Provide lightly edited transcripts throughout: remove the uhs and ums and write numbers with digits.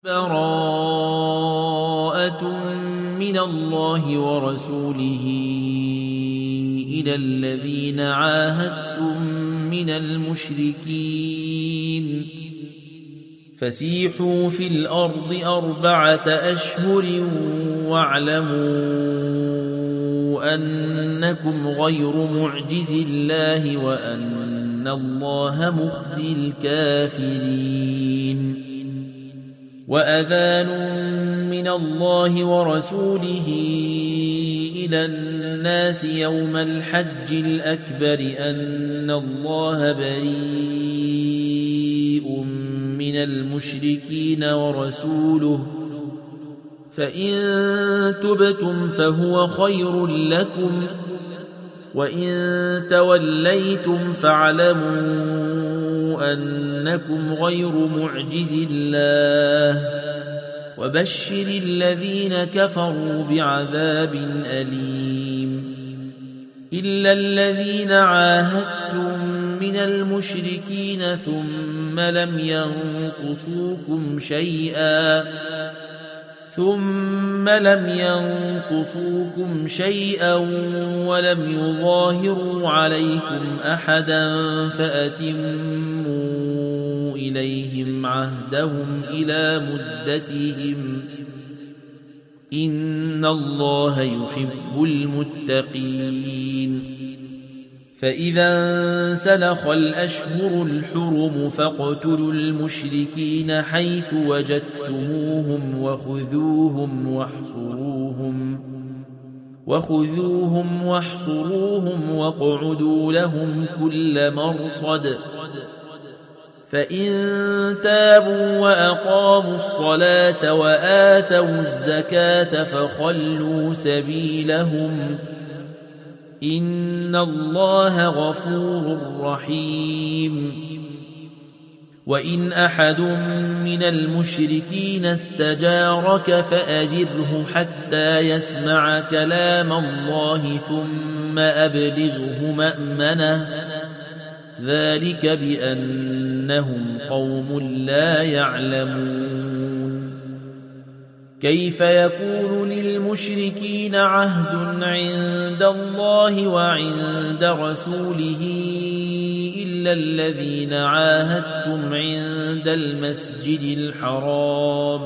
براءة من الله ورسوله إلى الذين عاهدتم من المشركين فسيحوا في الأرض 4 أشهر واعلموا أنكم غير معجز الله وأن الله مخزي الكافرين. وأذان من الله ورسوله إلى الناس يوم الحج الأكبر أن الله بريء من المشركين ورسوله فإن تبتم فهو خير لكم وإن توليتم فاعلموا أنكم غير معجز الله وبشر الذين كفروا بعذاب أليم. إلا الذين عاهدتم من المشركين ثم لم ينقصوكم شيئا ولم يظاهروا عليكم أحدا فأتموا إليهم عهدهم إلى مدتهم إن الله يحب المتقين. فإذا انسلخ الأشهر الحرم فاقتلوا المشركين حيث وجدتموهم وخذوهم واحصروهم واقعدوا لهم كل مرصد. فإن تابوا وأقاموا الصلاة وآتوا الزكاة فخلوا سبيلهم إن الله غفور رحيم. وإن أحد من المشركين استجارك فأجره حتى يسمع كلام الله ثم أبلغه مأمنه ذلك بأنهم قوم لا يعلمون. كيف يكون للمشركين عهد عند الله وعند رسوله إلا الذين عاهدتم عند المسجد الحرام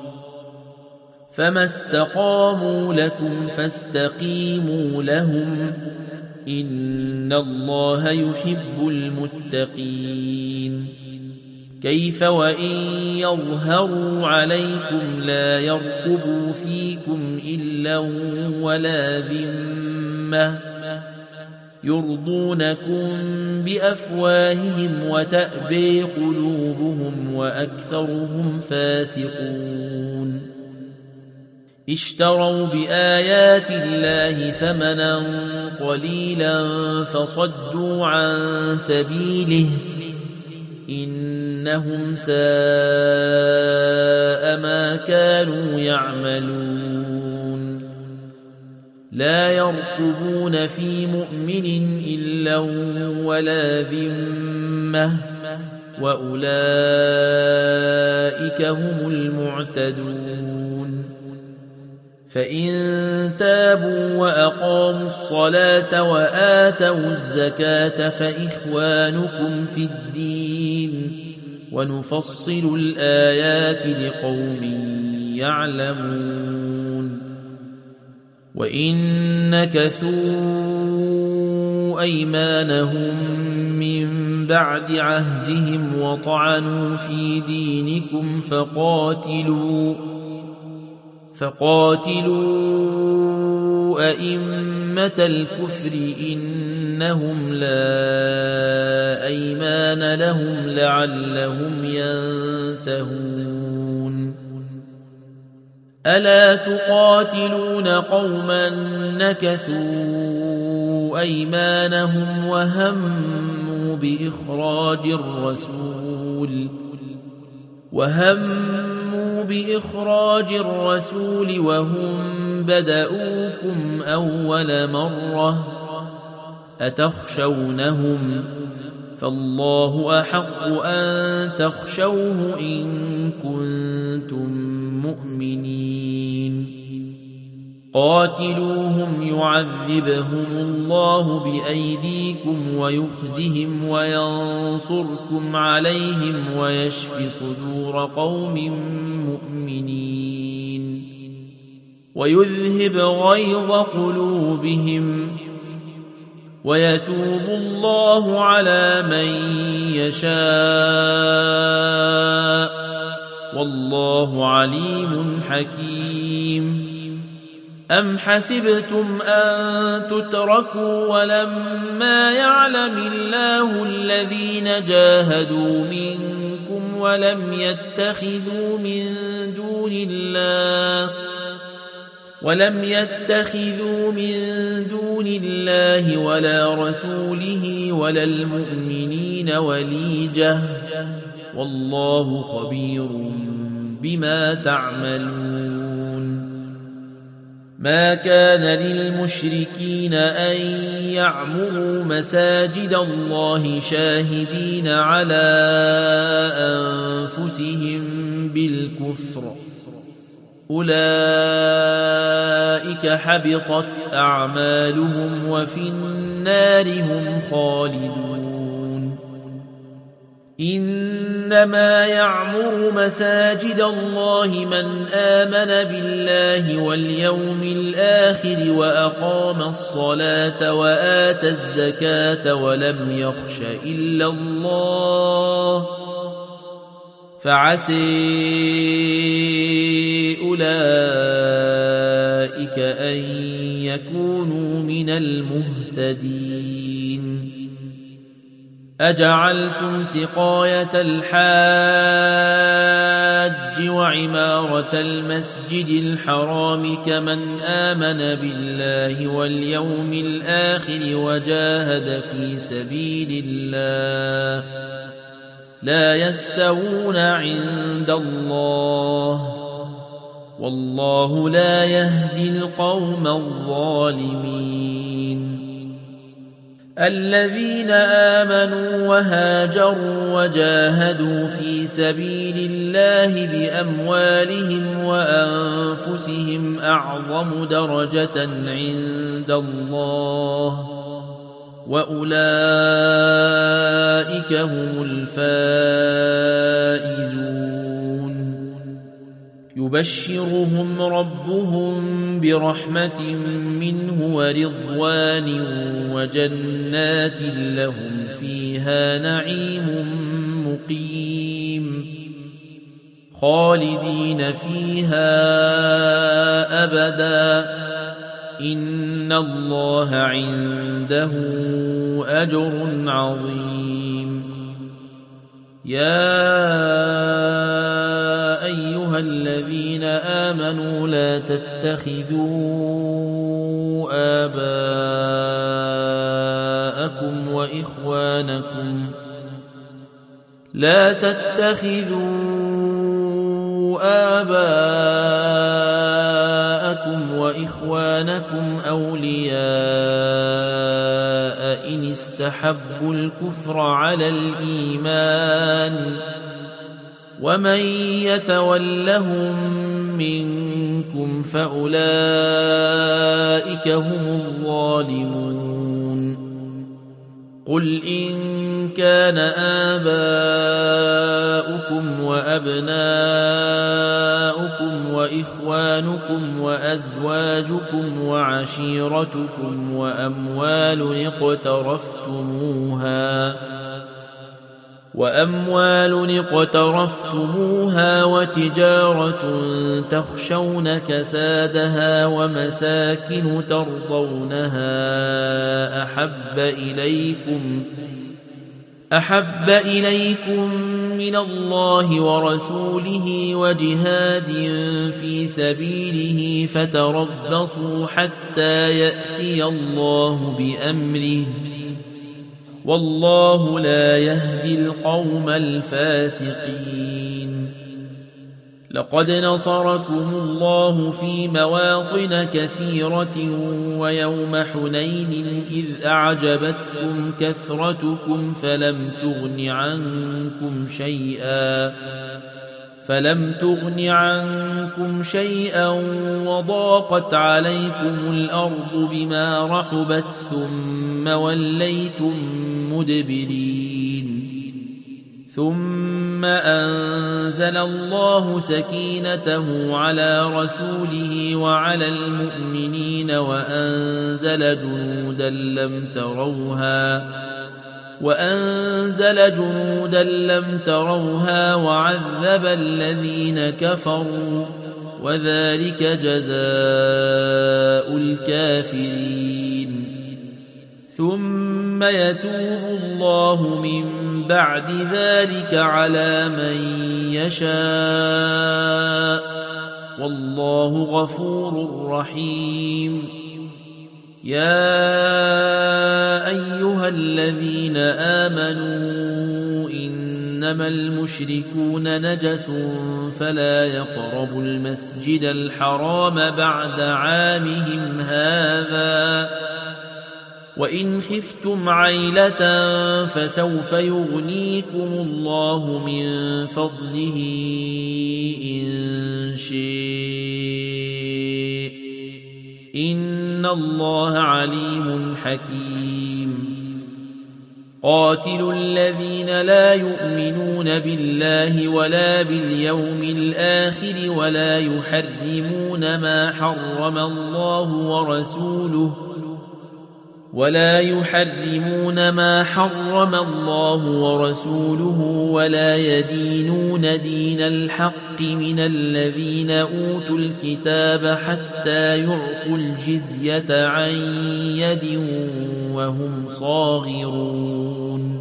فما استقاموا لكم فاستقيموا لهم إن الله يحب المتقين. كيف وإن يظهروا عليكم لا يرقبوا فيكم إلا ولا ذمة يرضونكم بأفواههم وتأبي قلوبهم وأكثرهم فاسقون. اشتروا بآيات الله ثمنا قليلا فصدوا عن سبيله إنهم ساء ما كانوا يعملون. لا يرقبون في مؤمن إلا ولا ذمة وأولئك هم المعتدون. فإن تابوا وأقاموا الصلاة وآتوا الزكاة فإخوانكم في الدين ونفصل الآيات لقوم يعلمون. وإن نكثوا أيمانهم من بعد عهدهم وطعنوا في دينكم فقاتلوا أئمة الكفر إنهم لا أيمان لهم لعلهم ينتهون. ألا تقاتلون قوما نكثوا أيمانهم وهموا بإخراج الرسول وهم بدؤوكم أول مرة أتخشونهم فالله أحق أن تخشوه إن كنتم مؤمنين قاتلوهم يعذبهم الله بأيديكم ويخزهم وينصركم عليهم ويشف صدور قوم مؤمنين ويذهب غيظ قلوبهم ويتوب الله على من يشاء والله عليم حكيم أم حسبتم أن تتركوا ولما يعلم الله الذين جاهدوا منكم ولم يتخذوا من دون الله ولا رسوله ولا المؤمنين وليجة والله خبير بما تعملون ما كان للمشركين أن يعمروا مساجد الله شاهدين على أنفسهم بالكفر أولئك حبطت أعمالهم وفي النار هم خالدون إنما يعمر مساجد الله من آمن بالله واليوم الآخر وأقام الصلاة وآتى الزكاة ولم يخش إلا الله فعسي أولئك أن يكونوا من المهتدين أجعلتم سقاية الحاج وعمارة المسجد الحرام كمن آمن بالله واليوم الآخر وجاهد في سبيل الله لا يستوون عند الله والله لا يهدي القوم الظالمين الذين آمنوا وهاجروا وجاهدوا في سبيل الله بأموالهم وأنفسهم أعظم درجة عند الله وأولئك هم الفائزون يبشرهم ربهم برحمة منه ورضوان وجنات لهم فيها نعيم مقيم خالدين فيها أبدا إن الله عنده أجر عظيم يا أيها الذين آمنوا لا تتخذوا آباءكم وإخوانكم أولياء إن استحبوا الكفر على الإيمان ومن يتولهم منكم فأولئك هم الظالمون قل إن كان آباؤكم وأبناؤكم وإخوانكم وأزواجكم وعشيرتكم وأموال اقترفتموها وتجارة تخشون كسادها ومساكن ترضونها أحب إليكم من الله ورسوله وجهاد في سبيله فتربصوا حتى يأتي الله بأمره والله لا يهدي القوم الفاسقين لقد نصركم الله في مواطن كثيرة ويوم حنين إذ أعجبتكم كثرتكم فلم تغن عنكم شيئا وضاقت عليكم الأرض بما رحبت ثم وليتم مدبرين ثم أنزل الله سكينته على رسوله وعلى المؤمنين وأنزل جنودا لم تروها وعذب الذين كفروا وذلك جزاء الكافرين ثم يتوب الله من بعد ذلك على من يشاء والله غفور رحيم يا أيها الذين آمنوا إنما المشركون نجس فلا يقربوا المسجد الحرام بعد عامهم هذا وإن خفتم عيلة فسوف يغنيكم الله من فضله إن شاء إن الله عليم حكيم قاتلوا الذين لا يؤمنون بالله ولا باليوم الآخر ولا يحرمون ما حرم الله ورسوله ولا يدينون دين الحق من الذين أوتوا الكتاب حتى يعطوا الجزية عن يد وهم صاغرون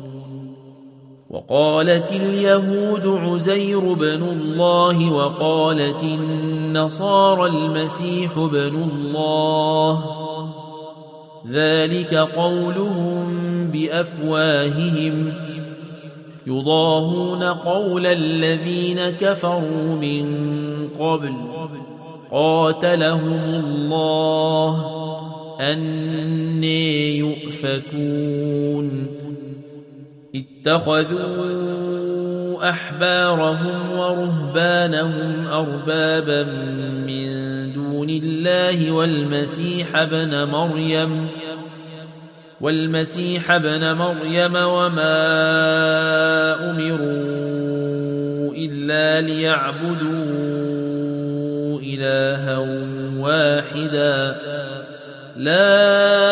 وقالت اليهود عزير بن الله وقالت النصارى المسيح بن الله ذلك قولهم بأفواههم يضاهون قول الذين كفروا من قبل قاتلهم الله أنى يؤفكون اتخذوا أحبارهم ورهبانهم أربابا من دون الله والمسيح ابن مريم وما أمروا إلا ليعبدوا إلها واحدا لا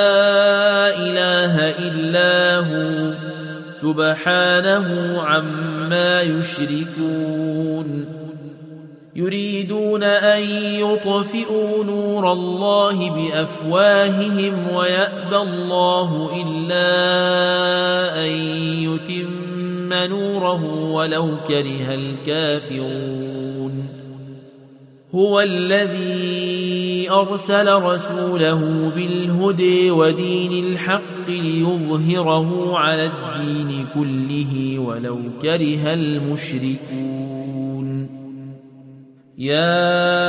إله إلا هو سبحانه عما يشركون يريدون أن يطفئوا نور الله بأفواههم ويأبى الله إلا أن يتم نوره ولو كره الكافرون هو الذي أرسل رسوله بالهدى ودين الحق ليظهره على الدين كله ولو كره المشركون يا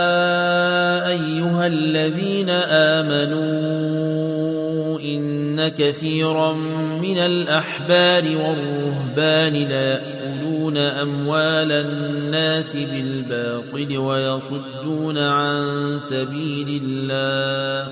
أيها الذين آمنوا إن كثيرا من الأحبار والرهبان لا يأكلون أموال الناس بالباطل ويصدون عن سبيل الله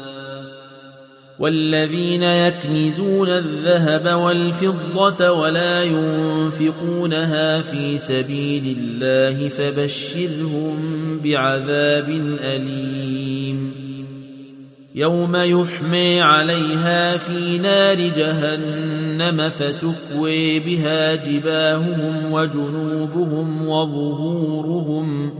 والذين يكنزون الذهب والفضة ولا ينفقونها في سبيل الله فبشرهم بعذاب أليم يوم يحمى عليها في نار جهنم فتكوي بها جباههم وجنوبهم وظهورهم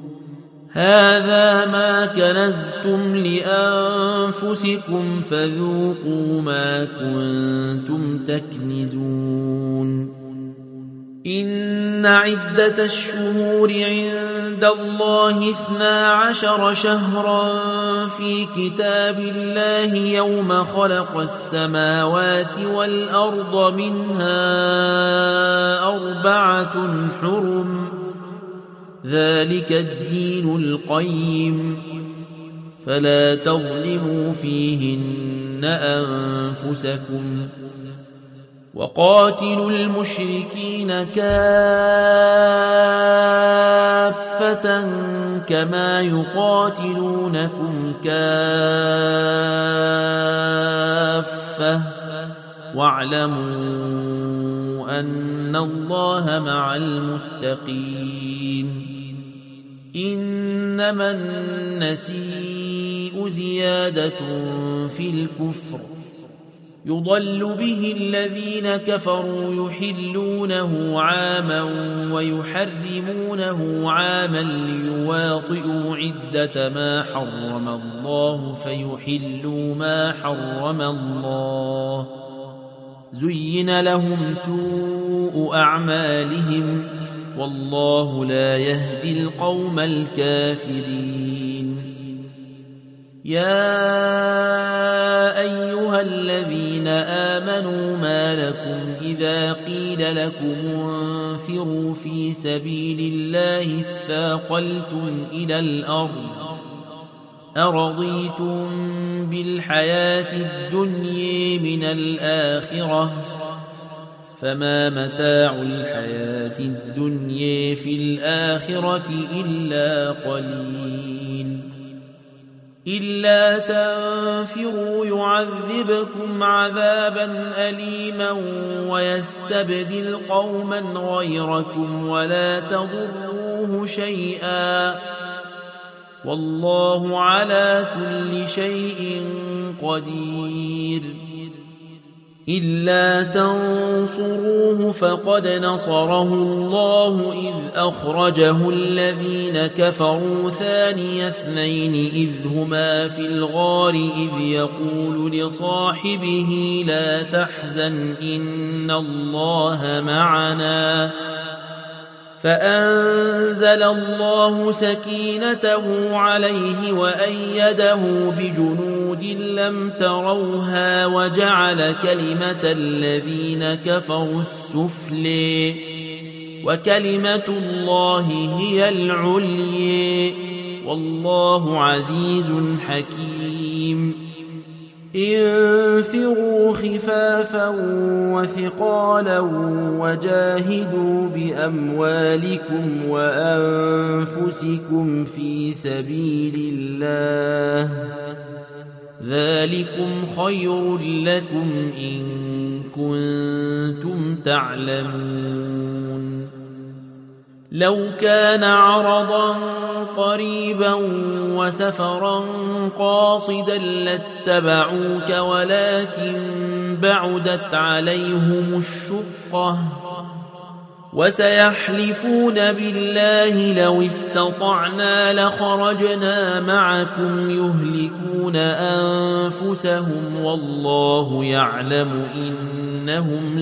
هذا ما كنزتم لأنفسكم فذوقوا ما كنتم تكنزون إن عدة الشهور عند الله 12 شهرا في كتاب الله يوم خلق السماوات والأرض منها 4 حرم ذلك الدين القيم فلا تظلموا فيهن أنفسكم وقاتلوا المشركين كافة كما يقاتلونكم كافة واعلموا أن الله مع المتقين إنما النسيء زيادة في الكفر يضل به الذين كفروا يحلونه عاما ويحرمونه عاما ليواطئوا عدة ما حرم الله فيحلوا ما حرم الله زين لهم سوء أعمالهم والله لا يهدي القوم الكافرين يا أيها الذين آمنوا ما لكم إذا قيل لكم انفروا في سبيل الله اثاقلتم إلى الأرض أرضيتم بالحياة الدنيا من الآخرة فما متاع الحياة الدنيا في الآخرة إلا قليل إلا تنفروا يعذبكم عذابا أليما ويستبدل قوما غيركم ولا تضروه شيئا والله على كل شيء قدير إلا تنصروه فقد نصره الله إذ أخرجه الذين كفروا ثاني اثنين إذ هما في الغار إذ يقول لصاحبه لا تحزن إن الله معنا فأنزل الله سكينته عليه وأيده بجنود لم تروها وجعل كلمة الذين كفروا السفلى وكلمة الله هي العليا والله عزيز حكيم انفروا خفافا وثقالا وجاهدوا بأموالكم وأنفسكم في سبيل الله ذلكم خير لكم إن كنتم تعلمون لو كان عرضا قريبا وسفرا قاصدا لاتبعوك ولكن بعدت عليهم الشقة وسيحلفون بالله لو استطعنا لخرجنا معكم يهلكون أنفسهم والله يعلم إنهم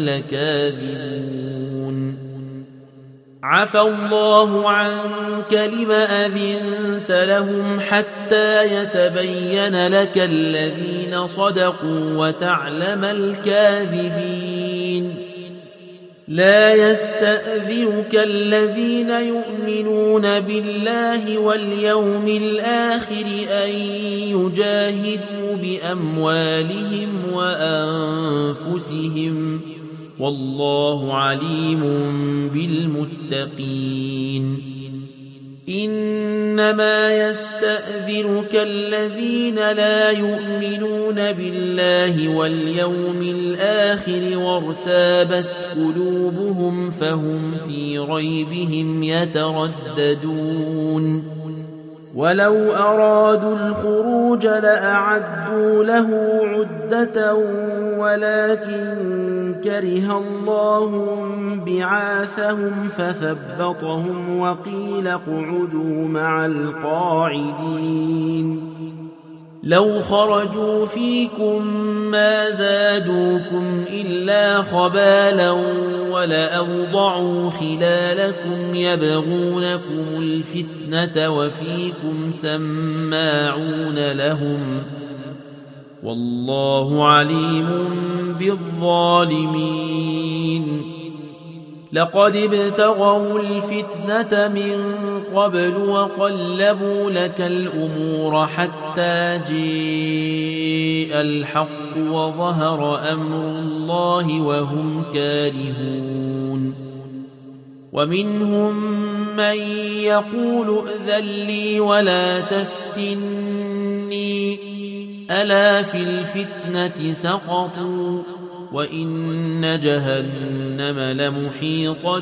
لكاذبون عفى الله عنك لم أذنت لهم حتى يتبين لك الذين صدقوا وتعلم الكاذبين لا يستأذنك الذين يؤمنون بالله واليوم الآخر أن يجاهدوا بأموالهم وأنفسهم والله عليم بالمتقين إنما يستأذنك الذين لا يؤمنون بالله واليوم الآخر وارتابت قلوبهم فهم في ريبهم يترددون ولو أرادوا الخروج لأعدوا له عدة ولكن كره الله بعاثهم فثبطهم وقيل اقعدوا مع القاعدين لو خرجوا فيكم ما زادوكم إلا خبالا ولأوضعوا خلالكم يبغونكم الفتنة وفيكم سماعون لهم والله عليم بالظالمين لقد ابتغوا الفتنة من قبل وقلبوا لك الأمور حتى جاء الحق وظهر أمر الله وهم كارهون ومنهم من يقول ائذن لي ولا تفتني ألا في الفتنة سقطوا وإن جهنم لمحيطة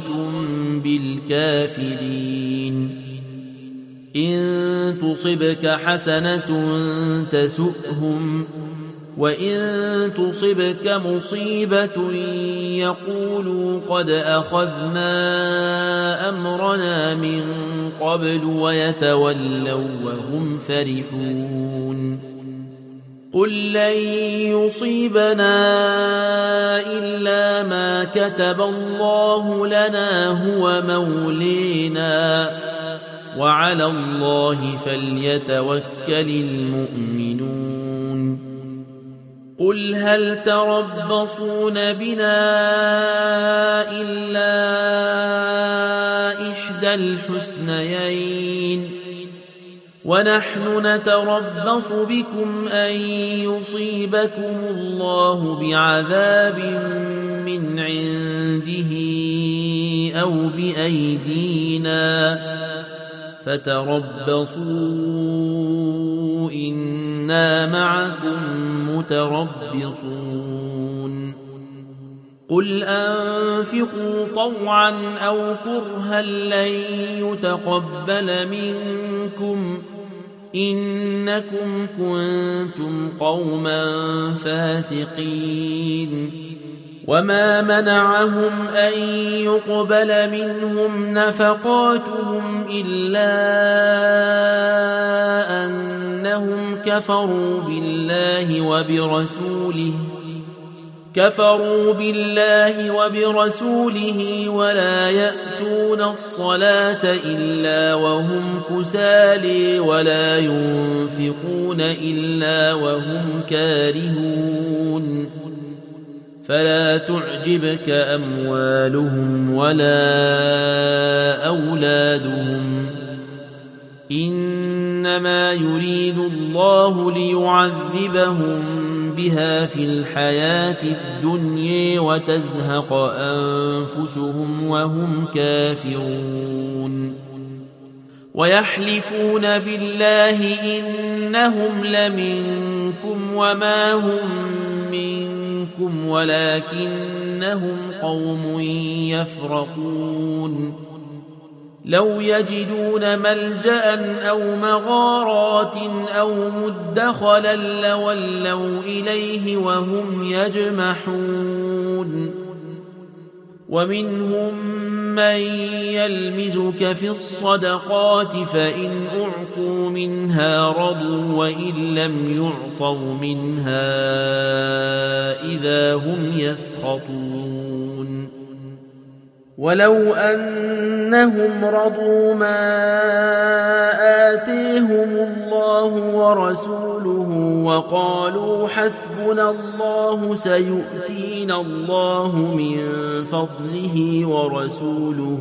بالكافرين إن تصبك حسنة تسؤهم وإن تصبك مصيبة يقولوا قد أخذنا أمرنا من قبل ويتولوا وهم فرحون قل لن يصيبنا إلا ما كتب الله لنا هو مولينا وعلى الله فليتوكل المؤمنون قل هل تربصون بنا إلا إحدى الحسنيين ونحن نتربص بكم أن يصيبكم الله بعذاب من عنده أو بأيدينا فتربصوا إنا معكم متربصون قل أنفقوا طوعا أو كرها لن يتقبل منكم إنكم كنتم قوما فاسقين وما منعهم أن يقبل منهم نفقاتهم إلا أنهم كفروا بالله وبرسوله ولا يأتون الصلاة إلا وهم كسالى ولا ينفقون إلا وهم كارهون فلا تعجبك أموالهم ولا أولادهم إنما يريد الله ليعذبهم بها في الحياة الدنيا وتزهق أنفسهم وهم كافرون ويحلفون بالله إنهم لمنكم وما هم منكم ولكنهم قوم يفرقون لو يجدون ملجأ أو مغارات أو مدخلا لولوا إليه وهم يجمحون ومنهم من يلمزك في الصدقات فإن أعطوا منها رضوا وإن لم يعطوا منها إذا هم يسخطون ولو أنهم رضوا ما آتيهم الله ورسوله وقالوا حسبنا الله سيؤتينا الله من فضله ورسوله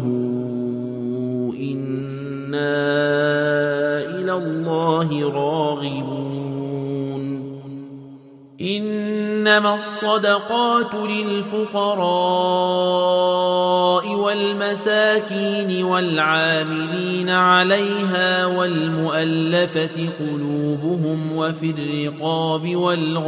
إنا إلى الله راغبون إنما الصدقات للفقراء والمساكين والعاملين عليها والمؤلفة قلوبهم وفي الرقاب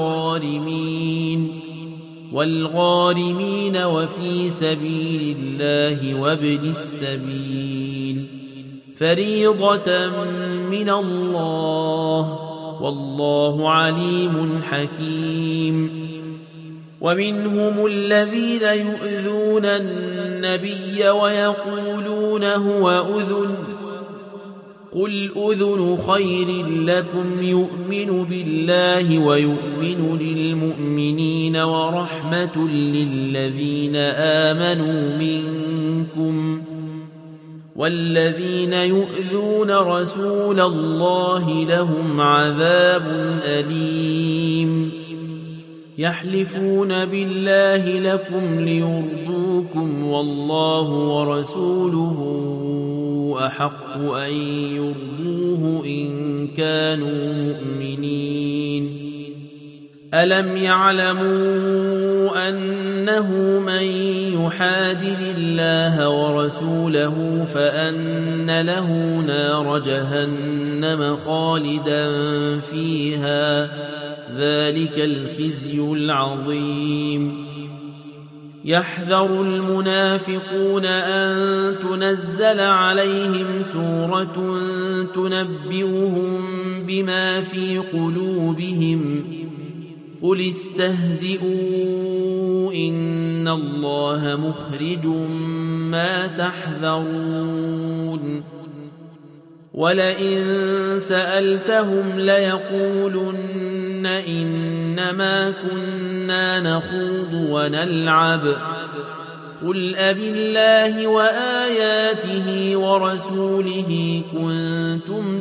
والغارمين وفي سبيل الله وابن السبيل فريضة من الله والله عليم حكيم ومنهم الذين يؤذون النبي ويقولون هو أذن قل أذن خير لكم يؤمن بالله ويؤمن للمؤمنين ورحمة للذين آمنوا منكم والذين يؤذون رسول الله لهم عذاب أليم يحلفون بالله لكم ليرضوكم والله ورسوله أحق أن يرضوه إن كانوا مؤمنين. ألم يعلموا أنه من يحادد الله ورسوله فأن له نار جهنم خالدا فيها ذلك الخزي العظيم. يحذر المنافقون أن تنزل عليهم سورة تنبئهم بما في قلوبهم قل استهزئوا إن الله مخرج ما تحذرون. ولئن سألتهم ليقولن إنما كنا نخوض ونلعب قل أبالله وآياته ورسوله كنتم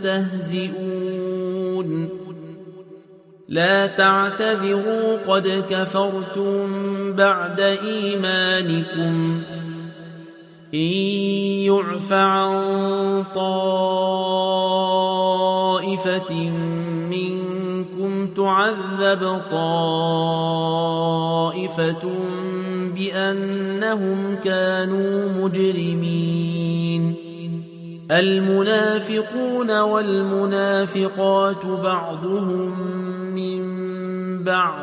تستهزئون لا تعتذروا قد كفرتم بعد إيمانكم إن يعف عن طائفة منكم تعذب طائفة بأنهم كانوا مجرمين. المنافقون والمنافقات بعضهم من بعض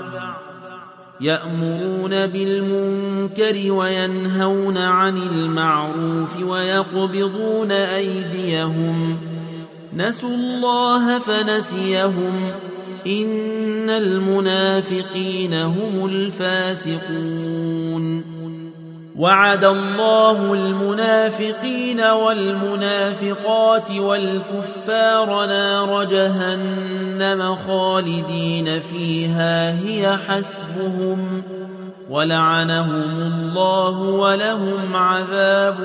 يأمرون بالمنكر وينهون عن المعروف ويقبضون أيديهم نسوا الله فنسيهم إن المنافقين هم الفاسقون. وعد الله المنافقين والمنافقات والكفار نار جهنم خالدين فيها هي حسبهم ولعنهم الله ولهم عذاب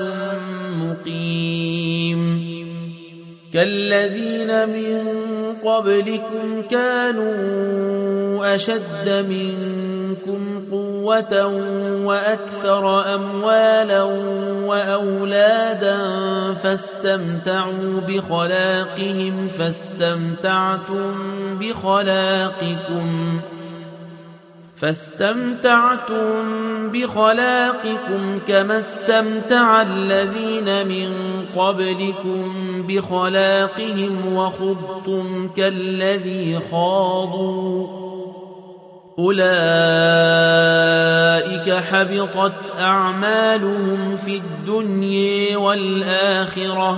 مقيم. كالذين من قبلكم كانوا أشد منكم قوة وأكثر أموالا وأولادا فاستمتعتم بخلاقكم كما استمتع الذين من قبلكم بخلاقهم وخضتم كالذي خاضوا أولئك حبطت أعمالهم في الدنيا والآخرة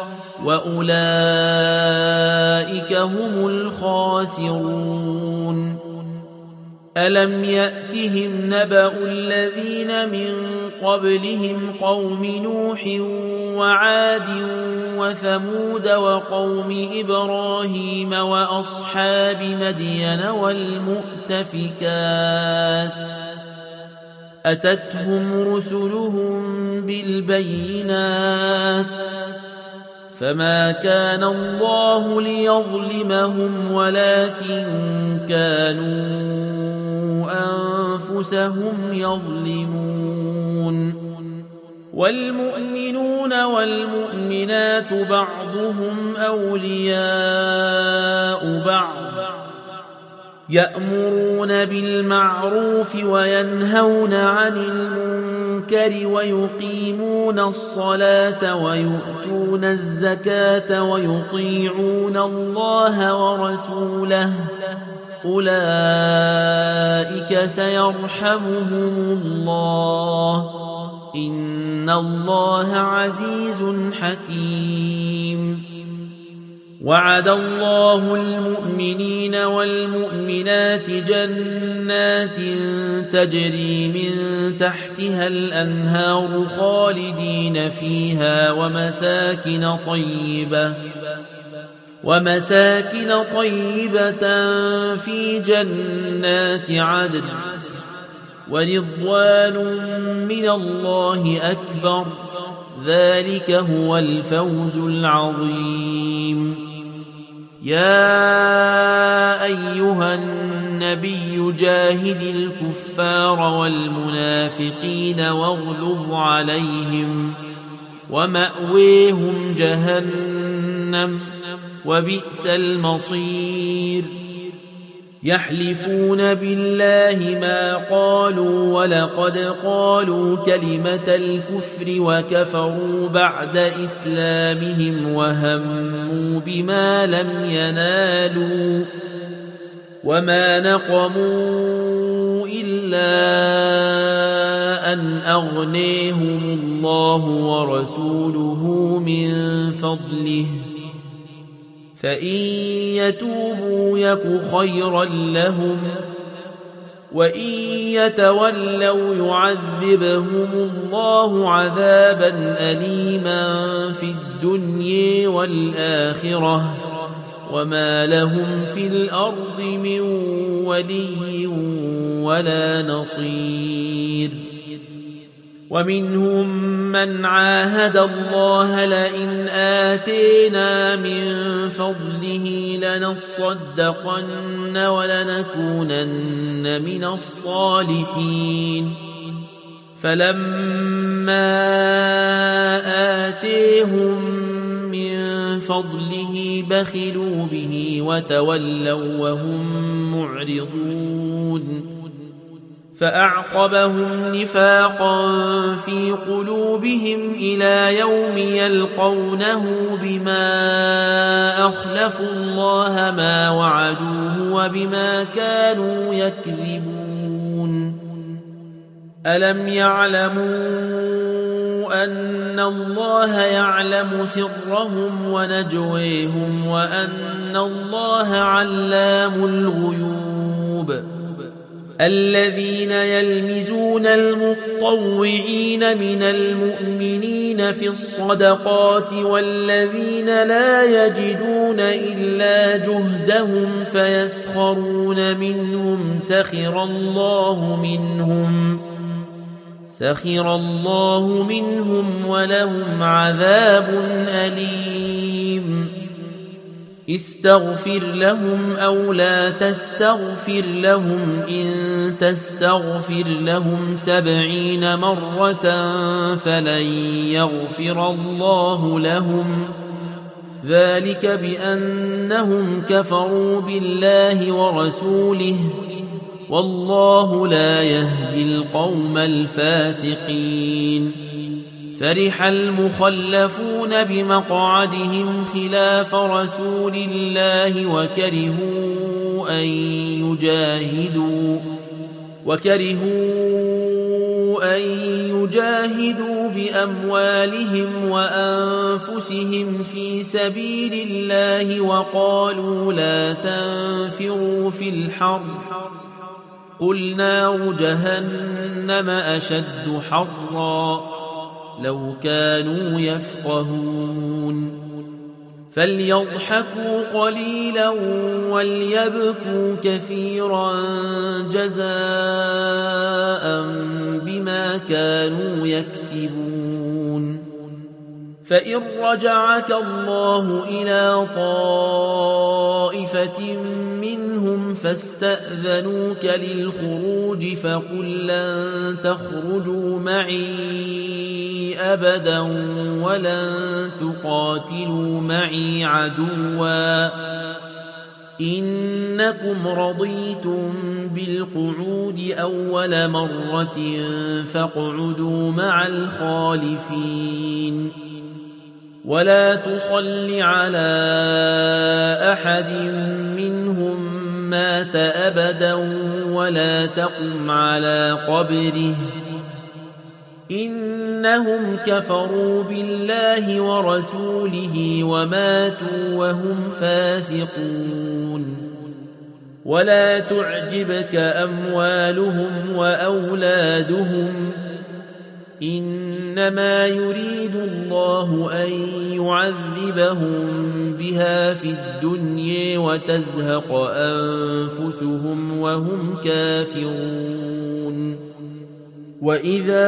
وأولئك هم الخاسرون. ألم يأتهم نبأ الذين من قبلهم قوم نوح وعاد وثمود وقوم إبراهيم وأصحاب مدين والمؤتفكات أتتهم رسلهم بالبينات فما كان الله ليظلمهم ولكن كانوا أنفسهم يظلمون. والمؤمنون والمؤمنات بعضهم أولياء بعض يأمرون بالمعروف وينهون عن المنكر ويقيمون الصلاة ويؤتون الزكاة ويطيعون الله ورسوله أولئك سيرحمهم الله إن الله عزيز حكيم. وعد الله المؤمنين والمؤمنات جنات تجري من تحتها الأنهار خالدين فيها ومساكن طيبة في جنات عدن ورضوان من الله أكبر ذلك هو الفوز العظيم. يا أيها النبي جاهد الكفار والمنافقين واغلظ عليهم ومأويهم جهنم وبئس المصير يحلفون بالله ما قالوا ولقد قالوا كلمة الكفر وكفروا بعد إسلامهم وهموا بما لم ينالوا وما نقموا إلا أن أغنيهم الله ورسوله من فضله فإن يتوبوا يك خيرا لهم وإن يتولوا يعذبهم الله عذابا أليما في الدنيا والآخرة وما لهم في الأرض من ولي ولا نصير ومنهم من عاهد الله لئن آتينا من فضله لنصدقن ولنكونن من الصالحين فلما آتيهم من فضله بخلوا به وتولوا وهم معرضون فأعقبهم نفاقا في قلوبهم إلى يوم يلقونه بما أخلفوا الله ما وعدوه وبما كانوا يكذبون ألم يعلموا أن الله يعلم سرهم ونجويهم وأن الله علام الغيوب الذين يلمزون المطوعين من المؤمنين في الصدقات والذين لا يجدون إلا جهدهم فيسخرون منهم سخر الله منهم ولهم عذاب أليم استغفر لهم أو لا تستغفر لهم إن تستغفر لهم 70 مرة فلن يغفر الله لهم ذلك بأنهم كفروا بالله ورسوله والله لا يهدي القوم الفاسقين فرح المخلفون بمقعدهم خلاف رسول الله وكرهوا أن يجاهدوا بأموالهم وأنفسهم في سبيل الله وقالوا لا تنفروا في الحر قل نار جهنم أشد حرا لو كانوا يفقهون فليضحكوا قليلا وليبكوا كثيرا جزاء بما كانوا يكسبون فإن رجعك الله إلى طائفة منهم فاستأذنوك للخروج فقل لن تخرجوا معي أبدا ولن تقاتلوا معي عدوا إنكم رضيتم بالقعود أول مرة فاقعدوا مع الخالفين ولا تصل على أحد منهم مات أبدا ولا تقم على قبره إنهم كفروا بالله ورسوله وماتوا وهم فاسقون ولا تعجبك أموالهم وأولادهم إنما يريد الله أن يعذبهم بها في الدنيا وتزهق أنفسهم وهم كافرون وإذا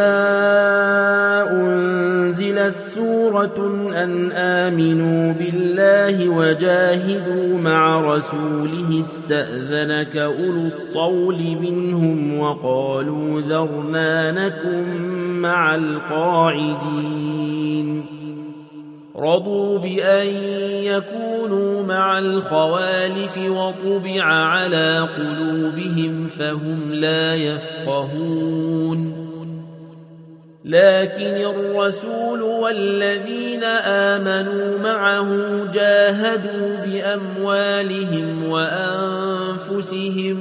أنزلت سورة أن آمنوا بالله وجاهدوا مع رسوله استأذنك أولو الطول منهم وقالوا ذرنا نكن مع القاعدين رضوا بأن يكونوا مع الخوالف وطبع على قلوبهم فهم لا يفقهون لكن الرسول والذين آمنوا معه جاهدوا بأموالهم وأنفسهم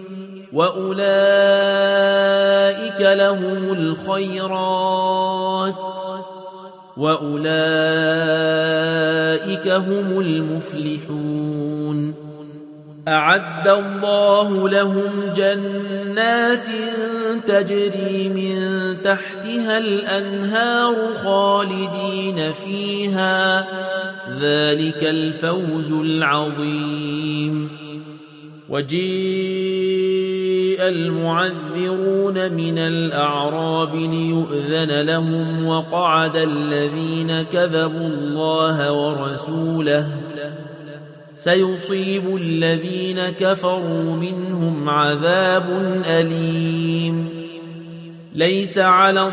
وأولئك لهم الخيرات وأولئك هم المفلحون أعد الله لهم جنات تجري من تحتها الأنهار خالدين فيها ذلك الفوز العظيم وجيء المعذرون من الأعراب ليؤذن لهم وقعد الذين كذبوا الله ورسوله سيصيب الذين كفروا منهم عذاب أليم ليس على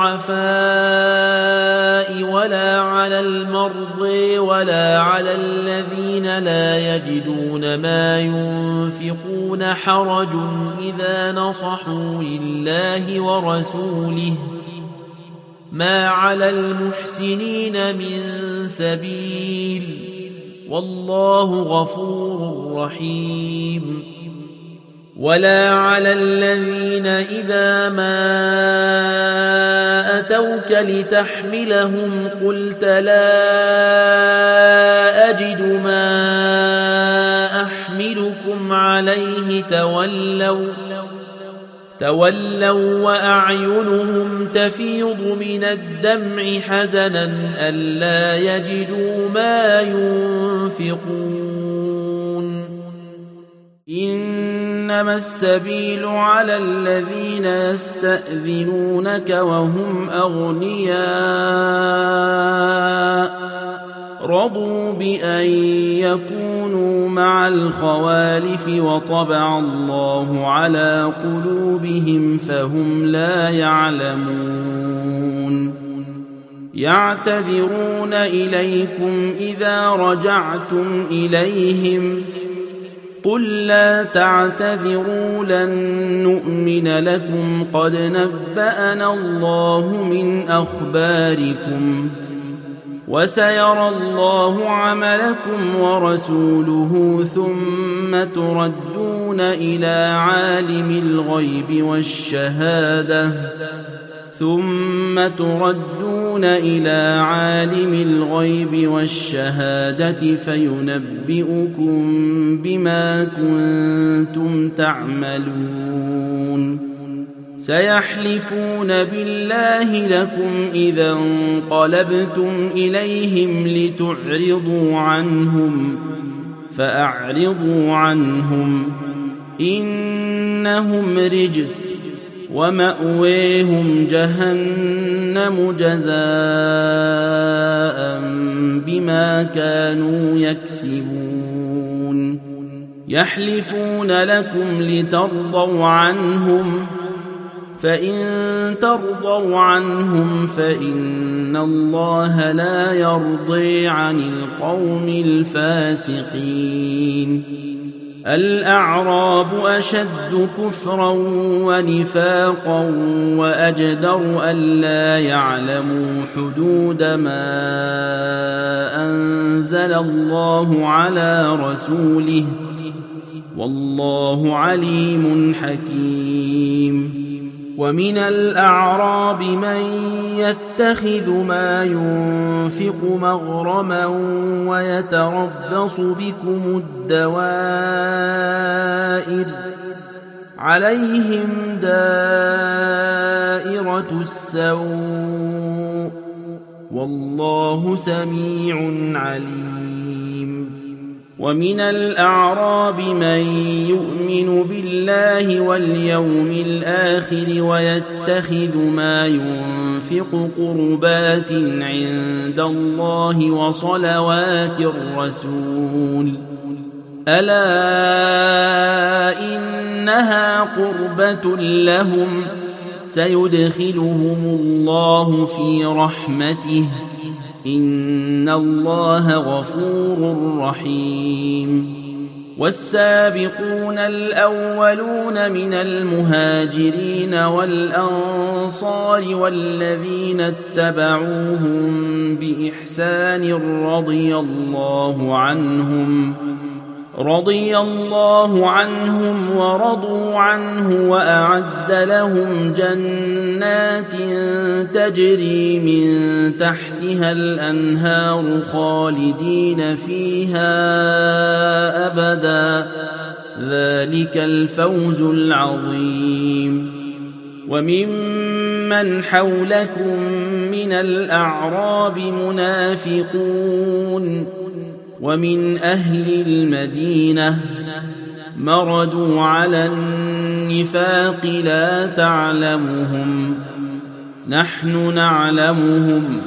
الضعفاء ولا على المرضى ولا على الذين لا يجدون ما ينفقون حرج إذا نصحوا لله ورسوله ما على المحسنين من سبيل والله غفور رحيم ولا على الذين إذا ما أتوك لتحملهم قلت لا أجد ما أحملكم عليه تولوا وأعينهم تفيض من الدمع حزنا ألا يجدوا ما ينفقون إنما السبيل على الذين يستأذنونك وهم أغنياء رضوا بأن يكونوا مع الخوالف وطبع الله على قلوبهم فهم لا يعلمون يعتذرون إليكم إذا رجعتم إليهم قل لا تعتذروا لن نؤمن لكم قد نبأنا الله من أخباركم وسيرى الله عملكم ورسوله ثم تردون إلى عالم الغيب والشهادة فينبئكم بما كنتم تعملون سيحلفون بالله لكم إذا انقلبتم إليهم لتعرضوا عنهم فأعرضوا عنهم إنهم رجس ومأويهم جهنم جزاء بما كانوا يكسبون يحلفون لكم لترضوا عنهم فإن ترضوا عنهم فإن الله لا يرضي عن القوم الفاسقين الأعراب أشد كفرا ونفاقا وأجدر ألا يعلموا حدود ما أنزل الله على رسوله والله عليم حكيم ومن الأعراب من يتخذ ما ينفق مغرما ويتربص بكم الدوائر عليهم دائرة السوء والله سميع عليم ومن الأعراب من يؤمن بالله واليوم الآخر ويتخذ ما ينفق قربات عند الله وصلوات الرسول ألا إنها قربة لهم سيدخلهم الله في رحمته إن الله غفور رحيم والسابقون الأولون من المهاجرين والأنصار والذين اتبعوهم بإحسان رضي الله عنهم ورضوا عنه وأعد لهم جنات تجري من تحتها الأنهار خالدين فيها أبدا ذلك الفوز العظيم وممن حولكم من الأعراب منافقون ومن أهل المدينة مردوا على النفاق لا تعلمهم نحن نعلمهم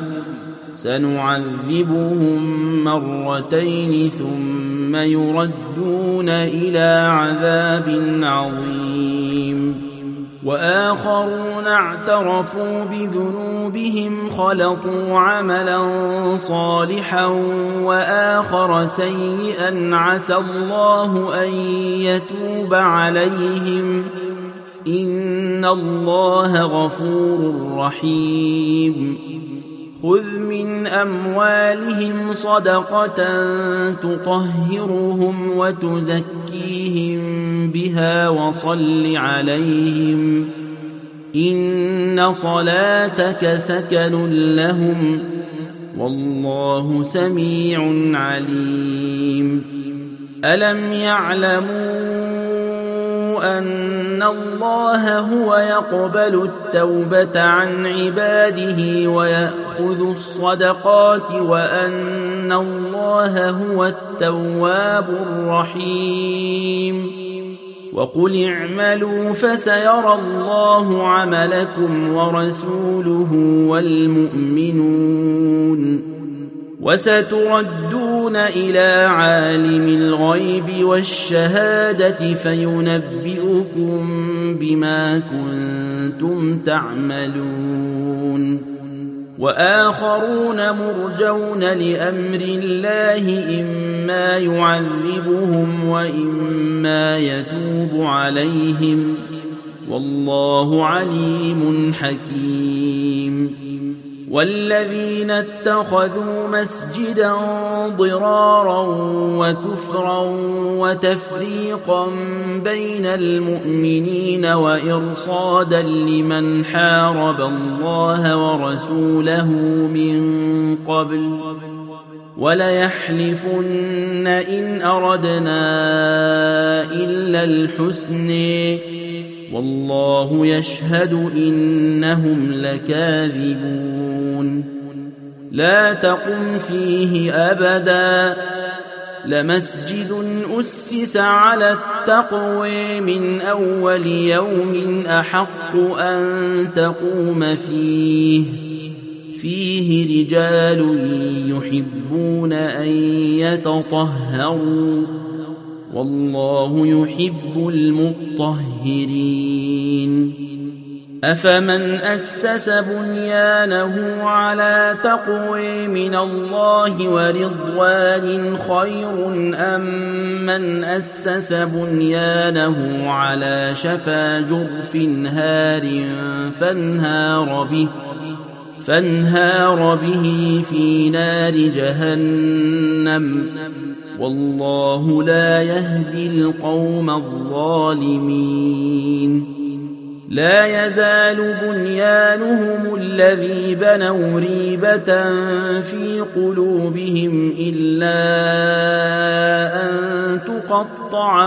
سنعذبهم مرتين ثم يردون إلى عذاب عظيم وآخرون اعترفوا بذنوبهم خلطوا عملا صالحا وآخر سيئا عسى الله أن يتوب عليهم إن الله غفور رحيم خذ من أموالهم صدقة تطهرهم وتزكيهم بها وصل عليهم إن صلاتك سكن لهم والله سميع عليم ألم يعلموا أن الله هو يقبل التوبة عن عباده ويأخذ الصدقات وأن الله هو التواب الرحيم وقل اعملوا فسيرى الله عملكم ورسوله والمؤمنون وستردون إلى عالم الغيب والشهادة فينبئكم بما كنتم تعملون وآخرون مرجون لأمر الله إما يعذبهم وإما يتوب عليهم والله عليم حكيم والذين اتخذوا مسجدا ضرارا وكفرا وتفريقا بين المؤمنين وإرصادا لمن حارب الله ورسوله من قبل وليحلفن إن أردنا إلا الحسن والله يشهد إنهم لكاذبون لا تقم فيه أبدا لمسجد أسس على التقوى من أول يوم أحق أن تقوم فيه رجال يحبون أن يتطهروا والله يحب المطهرين أفمن أسس بنيانه على تقوى من الله ورضوان خير أم من أسس بنيانه على شفا جرف هار فانهار به في نار جهنم والله لا يهدي القوم الظالمين لا يزال بنيانهم الذي بنوا ريبة في قلوبهم إلا أن تقطع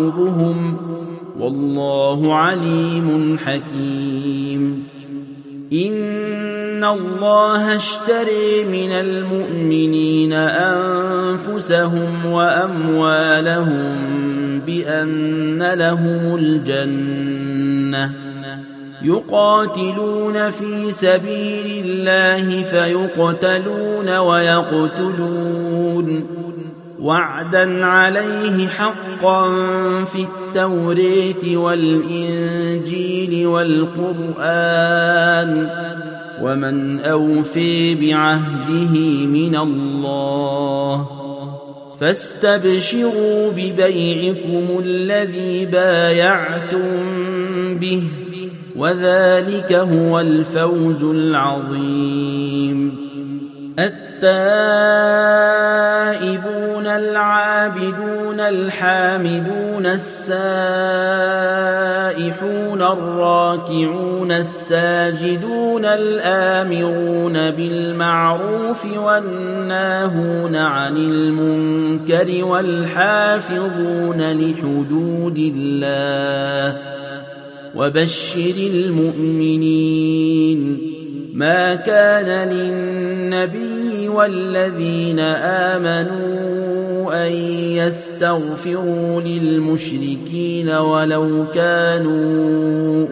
قلوبهم والله عليم حكيم إن الله اشتري من المؤمنين أنفسهم وأموالهم بأن لهم الجنة يقاتلون في سبيل الله فيقتلون ويقتلون وعدا عليه حقا في التوراة والإنجيل والقرآن ومن أوفي بعهده من الله فاستبشروا ببيعكم الذي بايعتم به وذلك هو الفوز العظيم. التائبون العابدون الحامدون السائحون الراكعون الساجدون الآمرون بالمعروف والناهون عن المنكر والحافظون لحدود الله وبشر المؤمنين. ما كان للنبي والذين آمنوا أن يستغفروا للمشركين ولو كانوا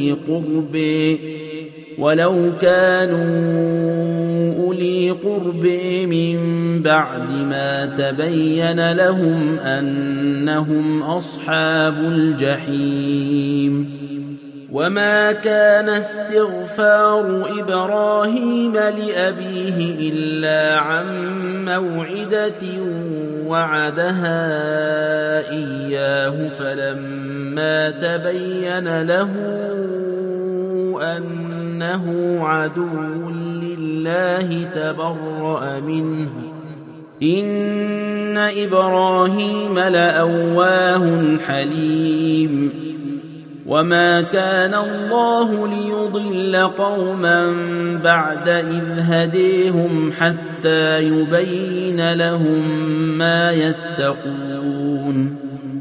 أولي قرب من بعد ما تبين لهم أنهم أصحاب الجحيم. وما كان استغفار إبراهيم لأبيه إلا عن موعدة وعدها إياه فلما تبين له أنه عدو لله تبرأ منه إن إبراهيم لأواه حليم. وما كان الله ليضل قوما بعد إذ هديهم حتى يبين لهم ما يتقون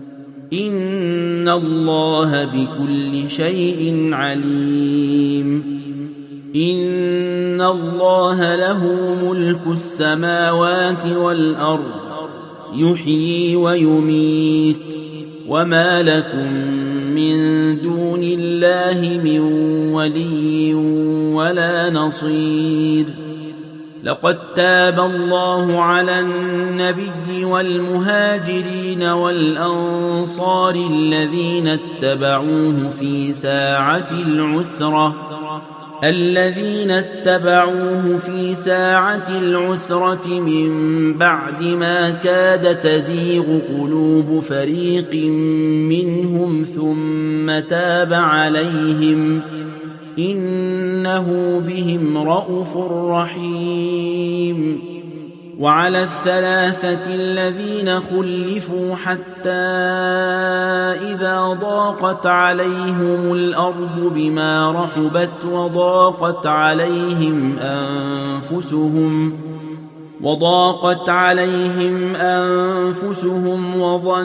إن الله بكل شيء عليم. إن الله له ملك السماوات والأرض يحيي ويميت وما لكم من دون الله من ولي ولا نصير. لقد تاب الله على النبي والمهاجرين والأنصار الذين اتبعوه في ساعة العسرة من بعد ما كاد تزيغ قلوب فريق منهم ثم تاب عليهم إنه بهم رءوف رحيم. وعلى الثلاثة الذين خلفوا حتى إذا ضاقت عليهم الأرض بما رحبت وضاقت عليهم أنفسهم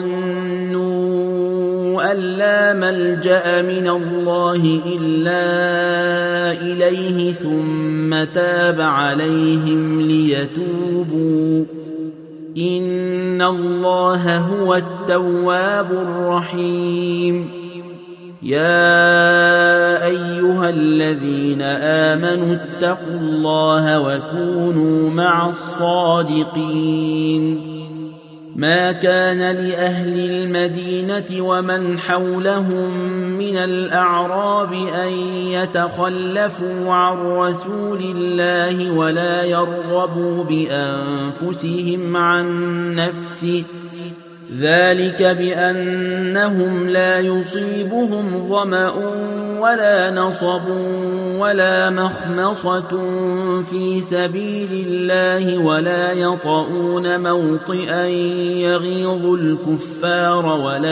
وظنوا أن لا ملجأ من الله إلا إليه ثم تاب عليهم ليتوبوا إن الله هو التواب الرحيم. يا أيها الذين آمنوا اتقوا الله وكونوا مع الصادقين. ما كان لأهل المدينة ومن حولهم من الأعراب أن يتخلفوا عن رسول الله ولا يرغبوا بأنفسهم عن نفسه ذلك بأنهم لا يصيبهم ظمأ ولا نصب ولا مخمصة في سبيل الله ولا يطؤون موطئا يغيظ الكفار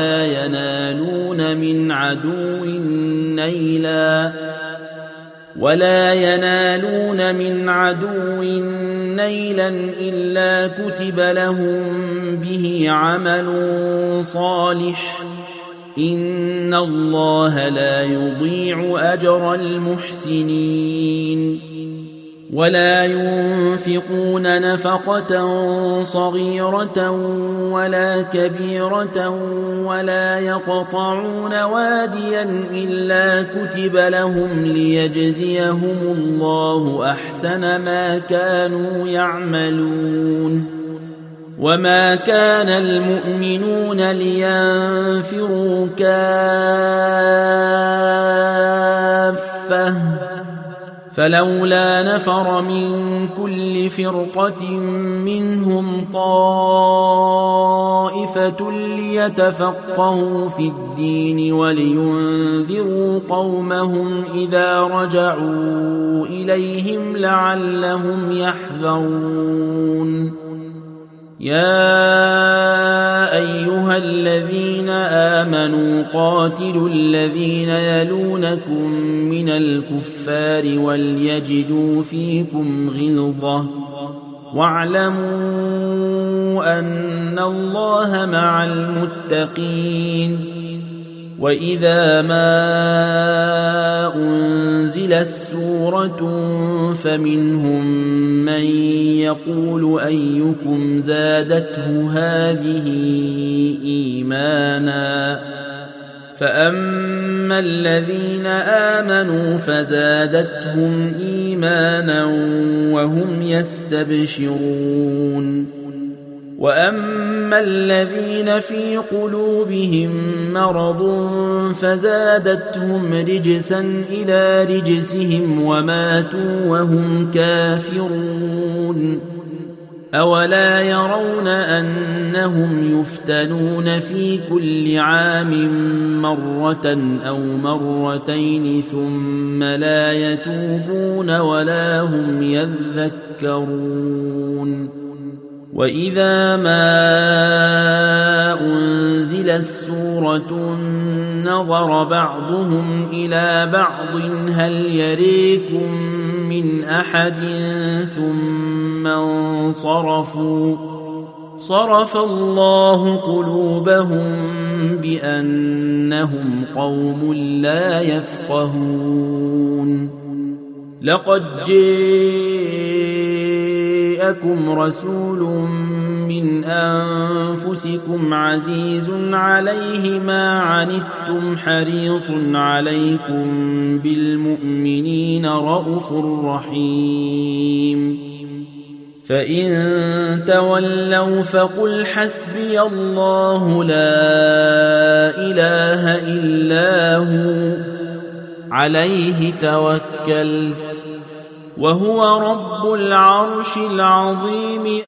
ولا ينالون من عدو نيلا إلا كتب لهم به عمل صالح إن الله لا يضيع أجر المحسنين ولا ينفقون نفقة صغيرة ولا كبيرة ولا يقطعون واديا إلا كتب لهم ليجزيهم الله أحسن ما كانوا يعملون وما كان المؤمنون لينفروا كافة فلولا نفر من كل فرقة منهم طائفة ليتفقهوا في الدين ولينذروا قومهم إذا رجعوا إليهم لعلهم يحذرون يا أيها الذين آمنوا قاتلوا الذين يلونكم من الكفار وليجدوا فيكم غلظة واعلموا أن الله مع المتقين وإذا ما أنزلت سورة فمنهم من يقول أيكم زادته هذه إيمانا فأما الذين آمنوا فزادتهم إيمانا وهم يستبشرون وأما الذين في قلوبهم مرض فزادتهم رجسا إلى رجسهم وماتوا وهم كافرون أولا يرون أنهم يفتنون في كل عام مرة أو مرتين ثم لا يتوبون ولا هم يذكرون وإذا ما أنزلت سورة نظر بعضهم إلى بعض هل يريكم من أحد ثم انصرفوا صرف الله قلوبهم بأنهم قوم لا يفقهون لقد جاءكم رسول من أنفسكم عزيز عليه ما عنتم حريص عليكم بالمؤمنين رءوف رحيم فإن تولوا فقل حسبي الله لا إله إلا هو عليه توكلت وهو رب العرش العظيم